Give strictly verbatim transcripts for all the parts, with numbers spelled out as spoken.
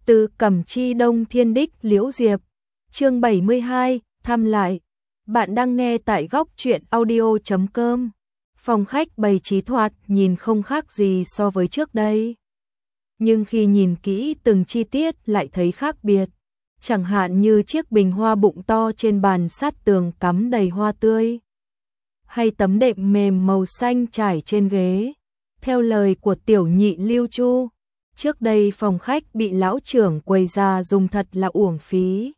Từ Cẩm Chi Đông Thiên Đích Liễu Diệp, chương bảy mươi hai, thăm lại. Bạn đang nghe tại góc truyện audio chấm com. Phòng khách bày trí thoạt nhìn không khác gì so với trước đây. Nhưng khi nhìn kỹ từng chi tiết lại thấy khác biệt. Chẳng hạn như chiếc bình hoa bụng to trên bàn sát tường cắm đầy hoa tươi. Hay tấm đệm mềm màu xanh trải trên ghế. Theo lời của tiểu nhị Lưu Chu, trước đây phòng khách bị lão trưởng quầy ra dùng thật là uổng phí.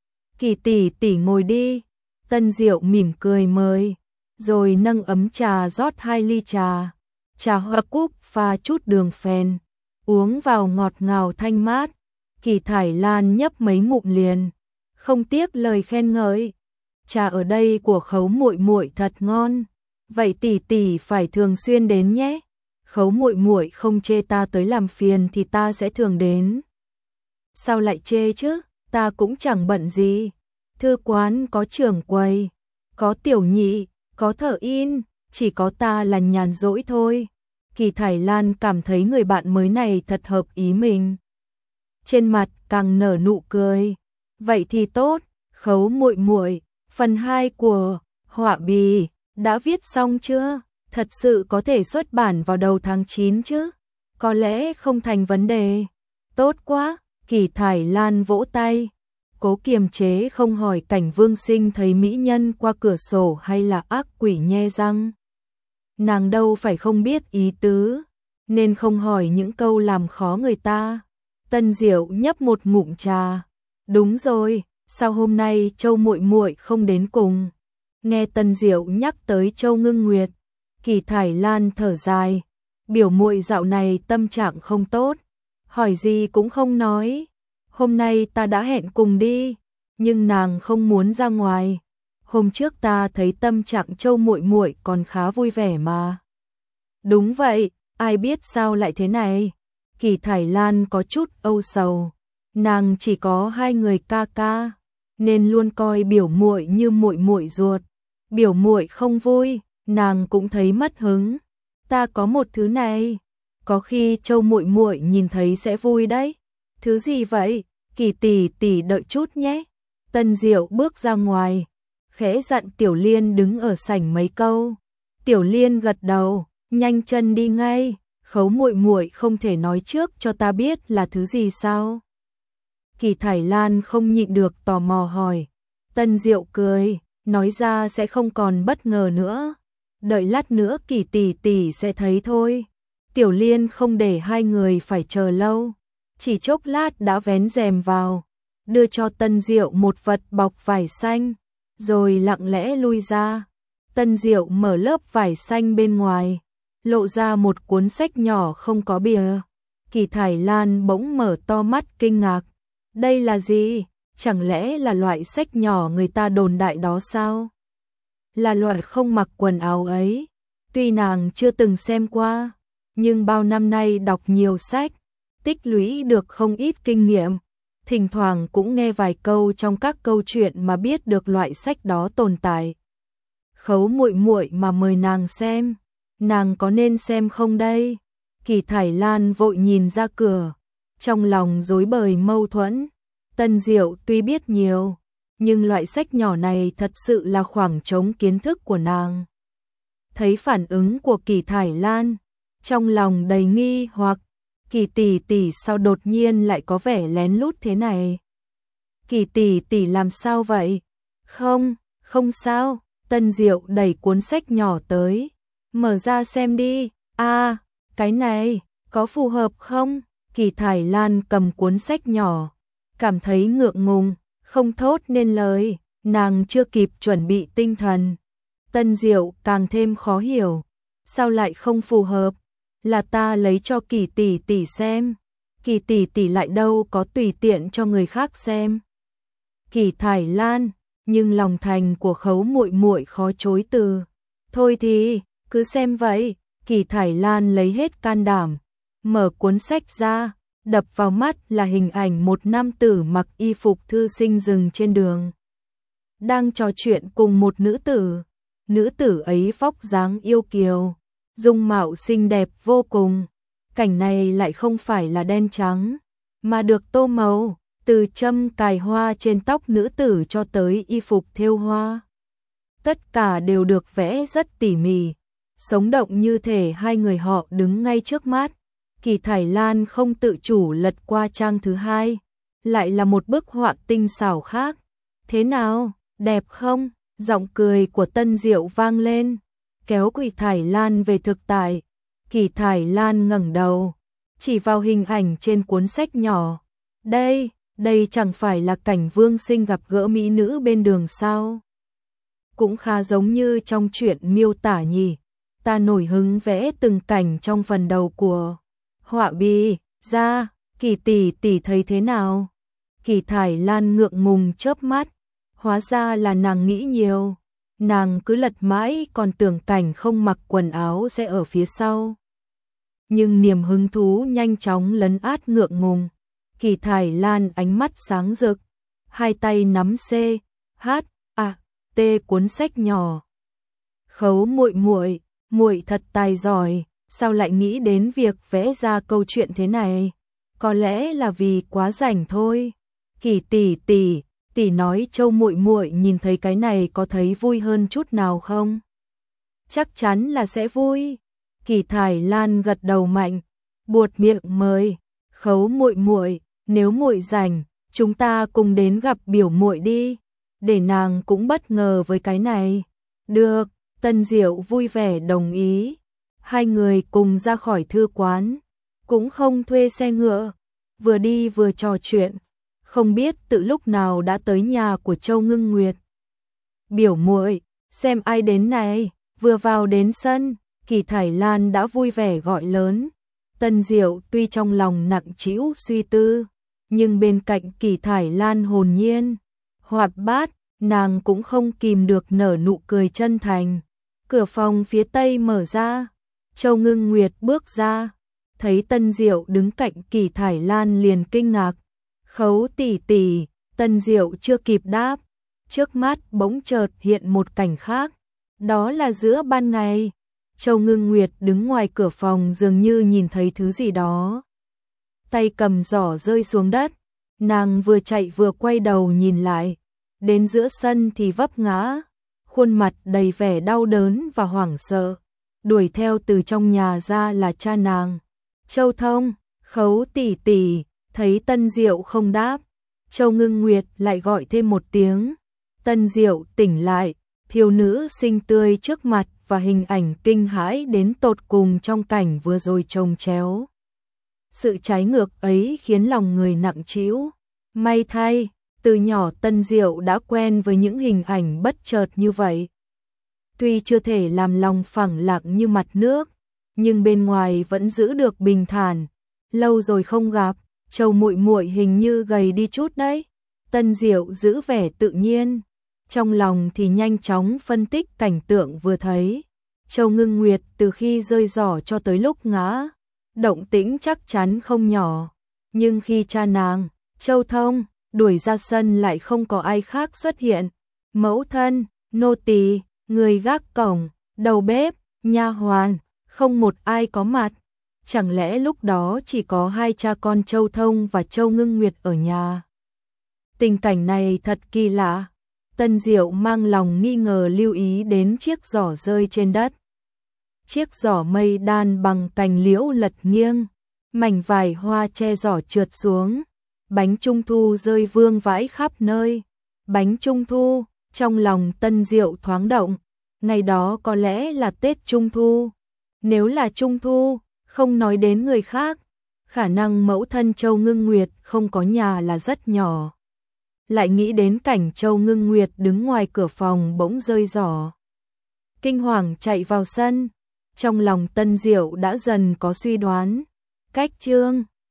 Kỳ tỷ tỷ ngồi đi, Tân Diệu mỉm cười mời, rồi nâng ấm trà rót hai ly trà, trà hoa cúc pha chút đường phèn, uống vào ngọt ngào thanh mát. Kỳ Thải Lan nhấp mấy ngụm liền, không tiếc lời khen ngợi. Trà ở đây của Khấu muội muội thật ngon, vậy tỷ tỷ phải thường xuyên đến nhé. Khấu muội muội không chê ta tới làm phiền thì ta sẽ thường đến. Sao lại chê chứ, ta cũng chẳng bận gì. Thư quán có trưởng quầy, có tiểu nhị, có thợ in, chỉ có ta là nhàn rỗi thôi. Kỳ Thải Lan cảm thấy người bạn mới này thật hợp ý mình. Trên mặt càng nở nụ cười. Vậy thì tốt, Khấu muội muội, phần hai của Họa Bì đã viết xong chưa? Thật sự có thể xuất bản vào đầu tháng chín chứ? Có lẽ không thành vấn đề. Tốt quá, Kỳ Thải Lan vỗ tay. Cố kiềm chế không hỏi cảnh Vương Sinh thấy mỹ nhân qua cửa sổ hay là ác quỷ nhe răng. Nàng đâu phải không biết ý tứ, nên không hỏi những câu làm khó người ta. Tân Diệu nhấp một ngụm trà. Đúng rồi, sao hôm nay Châu muội muội không đến cùng? Nghe Tân Diệu nhắc tới Châu Ngưng Nguyệt, Kỳ Thải Lan thở dài, biểu muội dạo này tâm trạng không tốt, hỏi gì cũng không nói. Hôm nay ta đã hẹn cùng đi, nhưng nàng không muốn ra ngoài. Hôm trước ta thấy tâm trạng Châu muội muội còn khá vui vẻ mà. Đúng vậy, ai biết sao lại thế này? Kỳ Thải Lan có chút âu sầu, nàng chỉ có hai người ca ca, nên luôn coi biểu muội như muội muội ruột. Biểu muội không vui, nàng cũng thấy mất hứng. Ta có một thứ này, có khi Châu muội muội nhìn thấy sẽ vui đấy. Thứ gì vậy? Kỳ tỷ tỷ đợi chút nhé. Tân Diệu bước ra ngoài, khẽ dặn Tiểu Liên đứng ở sảnh mấy câu. Tiểu Liên gật đầu, nhanh chân đi ngay. Khấu muội muội không thể nói trước cho ta biết là thứ gì sao? Kỳ Thải Lan không nhịn được tò mò hỏi. Tân Diệu cười, nói ra sẽ không còn bất ngờ nữa. Đợi lát nữa Kỳ tỷ tỷ sẽ thấy thôi. Tiểu Liên không để hai người phải chờ lâu, chỉ chốc lát đã vén rèm vào, đưa cho Tân Diệu một vật bọc vải xanh, rồi lặng lẽ lui ra. Tân Diệu mở lớp vải xanh bên ngoài, lộ ra một cuốn sách nhỏ không có bìa. Kỳ Thải Lan bỗng mở to mắt kinh ngạc. Đây là gì? Chẳng lẽ là loại sách nhỏ người ta đồn đại đó sao? Là loại không mặc quần áo ấy. Tuy nàng chưa từng xem qua, nhưng bao năm nay đọc nhiều sách, tích lũy được không ít kinh nghiệm. Thỉnh thoảng cũng nghe vài câu trong các câu chuyện mà biết được loại sách đó tồn tại. Khấu muội muội mà mời nàng xem, nàng có nên xem không đây? Kỳ Thải Lan vội nhìn ra cửa, trong lòng rối bời mâu thuẫn. Tân Diệu tuy biết nhiều, nhưng loại sách nhỏ này thật sự là khoảng trống kiến thức của nàng. Thấy phản ứng của Kỳ Thải Lan, trong lòng đầy nghi hoặc. Kỳ tỷ tỷ sao đột nhiên lại có vẻ lén lút thế này? Kỳ tỷ tỷ làm sao vậy? Không, không sao. Tân Diệu đẩy cuốn sách nhỏ tới, mở ra xem đi. À, cái này, có phù hợp không? Kỳ Thải Lan cầm cuốn sách nhỏ, cảm thấy ngượng ngùng, không thốt nên lời, nàng chưa kịp chuẩn bị tinh thần. Tân Diệu càng thêm khó hiểu, sao lại không phù hợp? Là ta lấy cho Kỳ tỷ tỷ xem, Kỳ tỷ tỷ lại đâu có tùy tiện cho người khác xem. Kỳ Thải Lan, nhưng lòng thành của Khấu muội muội khó chối từ. Thôi thì, cứ xem vậy. Kỳ Thải Lan lấy hết can đảm, mở cuốn sách ra, đập vào mắt là hình ảnh một nam tử mặc y phục thư sinh dừng trên đường, đang trò chuyện cùng một nữ tử. Nữ tử ấy vóc dáng yêu kiều, dung mạo xinh đẹp vô cùng. Cảnh này lại không phải là đen trắng, mà được tô màu, từ châm cài hoa trên tóc nữ tử cho tới y phục thêu hoa. Tất cả đều được vẽ rất tỉ mỉ, sống động như thể hai người họ đứng ngay trước mắt. Kỳ Thải Lan không tự chủ lật qua trang thứ hai, lại là một bức họa tinh xảo khác. Thế nào, đẹp không? Giọng cười của Tân Diệu vang lên, kéo Kỳ Thải Lan về thực tại. Kỳ Thải Lan ngẩng đầu, chỉ vào hình ảnh trên cuốn sách nhỏ. Đây, đây chẳng phải là cảnh Vương Sinh gặp gỡ mỹ nữ bên đường sao? Cũng khá giống như trong truyện miêu tả nhỉ. Ta nổi hứng vẽ từng cảnh trong phần đầu của họa bì ra, Kỳ tỷ tỷ thấy thế nào? Kỳ Thải Lan ngượng ngùng chớp mắt, hóa ra là nàng nghĩ nhiều. Nàng cứ lật mãi còn tưởng cảnh không mặc quần áo sẽ ở phía sau. Nhưng niềm hứng thú nhanh chóng lấn át ngượng ngùng. Kỳ Thải Lan ánh mắt sáng rực, hai tay nắm C, H, A, T cuốn sách nhỏ. Khấu muội muội, muội thật tài giỏi, sao lại nghĩ đến việc vẽ ra câu chuyện thế này? Có lẽ là vì quá rảnh thôi. Kỳ tỷ tỷ, tỷ nói Châu muội muội nhìn thấy cái này có thấy vui hơn chút nào không? Chắc chắn là sẽ vui. Kỳ Thải Lan gật đầu mạnh, buột miệng mời, Khấu muội muội, nếu muội rảnh, chúng ta cùng đến gặp biểu muội đi, để nàng cũng bất ngờ với cái này. Được, Tân Diệu vui vẻ đồng ý. Hai người cùng ra khỏi thư quán, cũng không thuê xe ngựa, vừa đi vừa trò chuyện, không biết từ lúc nào đã tới nhà của Châu Ngưng Nguyệt. Biểu muội, xem ai đến này. Vừa vào đến sân, Kỳ Thải Lan đã vui vẻ gọi lớn. Tân Diệu tuy trong lòng nặng trĩu suy tư, nhưng bên cạnh Kỳ Thải Lan hồn nhiên, hoạt bát, nàng cũng không kìm được nở nụ cười chân thành. Cửa phòng phía tây mở ra, Châu Ngưng Nguyệt bước ra, thấy Tân Diệu đứng cạnh Kỳ Thải Lan liền kinh ngạc. Khấu tỷ tỷ, Tân Diệu chưa kịp đáp, trước mắt bỗng chợt hiện một cảnh khác, đó là giữa ban ngày. Châu Ngưng Nguyệt đứng ngoài cửa phòng dường như nhìn thấy thứ gì đó. Tay cầm giỏ rơi xuống đất, nàng vừa chạy vừa quay đầu nhìn lại, đến giữa sân thì vấp ngã, khuôn mặt đầy vẻ đau đớn và hoảng sợ. Đuổi theo từ trong nhà ra là cha nàng, Châu Thông. Khấu tỷ tỷ, thấy Tân Diệu không đáp, Châu Ngưng Nguyệt lại gọi thêm một tiếng. Tân Diệu tỉnh lại, thiếu nữ xinh tươi trước mặt và hình ảnh kinh hãi đến tột cùng trong cảnh vừa rồi chồng chéo. Sự trái ngược ấy khiến lòng người nặng trĩu. May thay, từ nhỏ Tân Diệu đã quen với những hình ảnh bất chợt như vậy. Tuy chưa thể làm lòng phẳng lặng như mặt nước, nhưng bên ngoài vẫn giữ được bình thản. Lâu rồi không gặp, Châu muội muội hình như gầy đi chút đấy. Tân Diệu giữ vẻ tự nhiên, trong lòng thì nhanh chóng phân tích cảnh tượng vừa thấy. Châu Ngưng Nguyệt từ khi rơi giỏ cho tới lúc ngã, động tĩnh chắc chắn không nhỏ. Nhưng khi cha nàng, Châu Thông, đuổi ra sân lại không có ai khác xuất hiện. Mẫu thân, nô tỳ, người gác cổng, đầu bếp, nha hoàn, không một ai có mặt. Chẳng lẽ lúc đó chỉ có hai cha con Châu Thông và Châu Ngưng Nguyệt ở nhà? Tình cảnh này thật kỳ lạ. Tân Diệu mang lòng nghi ngờ lưu ý đến chiếc giỏ rơi trên đất. Chiếc giỏ mây đan bằng cành liễu lật nghiêng, mảnh vải hoa che giỏ trượt xuống, bánh trung thu rơi vương vãi khắp nơi. Bánh trung thu, trong lòng Tân Diệu thoáng động, ngày đó có lẽ là Tết Trung Thu. Nếu là Trung Thu, không nói đến người khác, khả năng mẫu thân Châu Ngưng Nguyệt không có nhà là rất nhỏ. Lại nghĩ đến cảnh Châu Ngưng Nguyệt đứng ngoài cửa phòng bỗng rơi giỏ, kinh hoàng chạy vào sân. Trong lòng Tân Diệu đã dần có suy đoán. Cách chương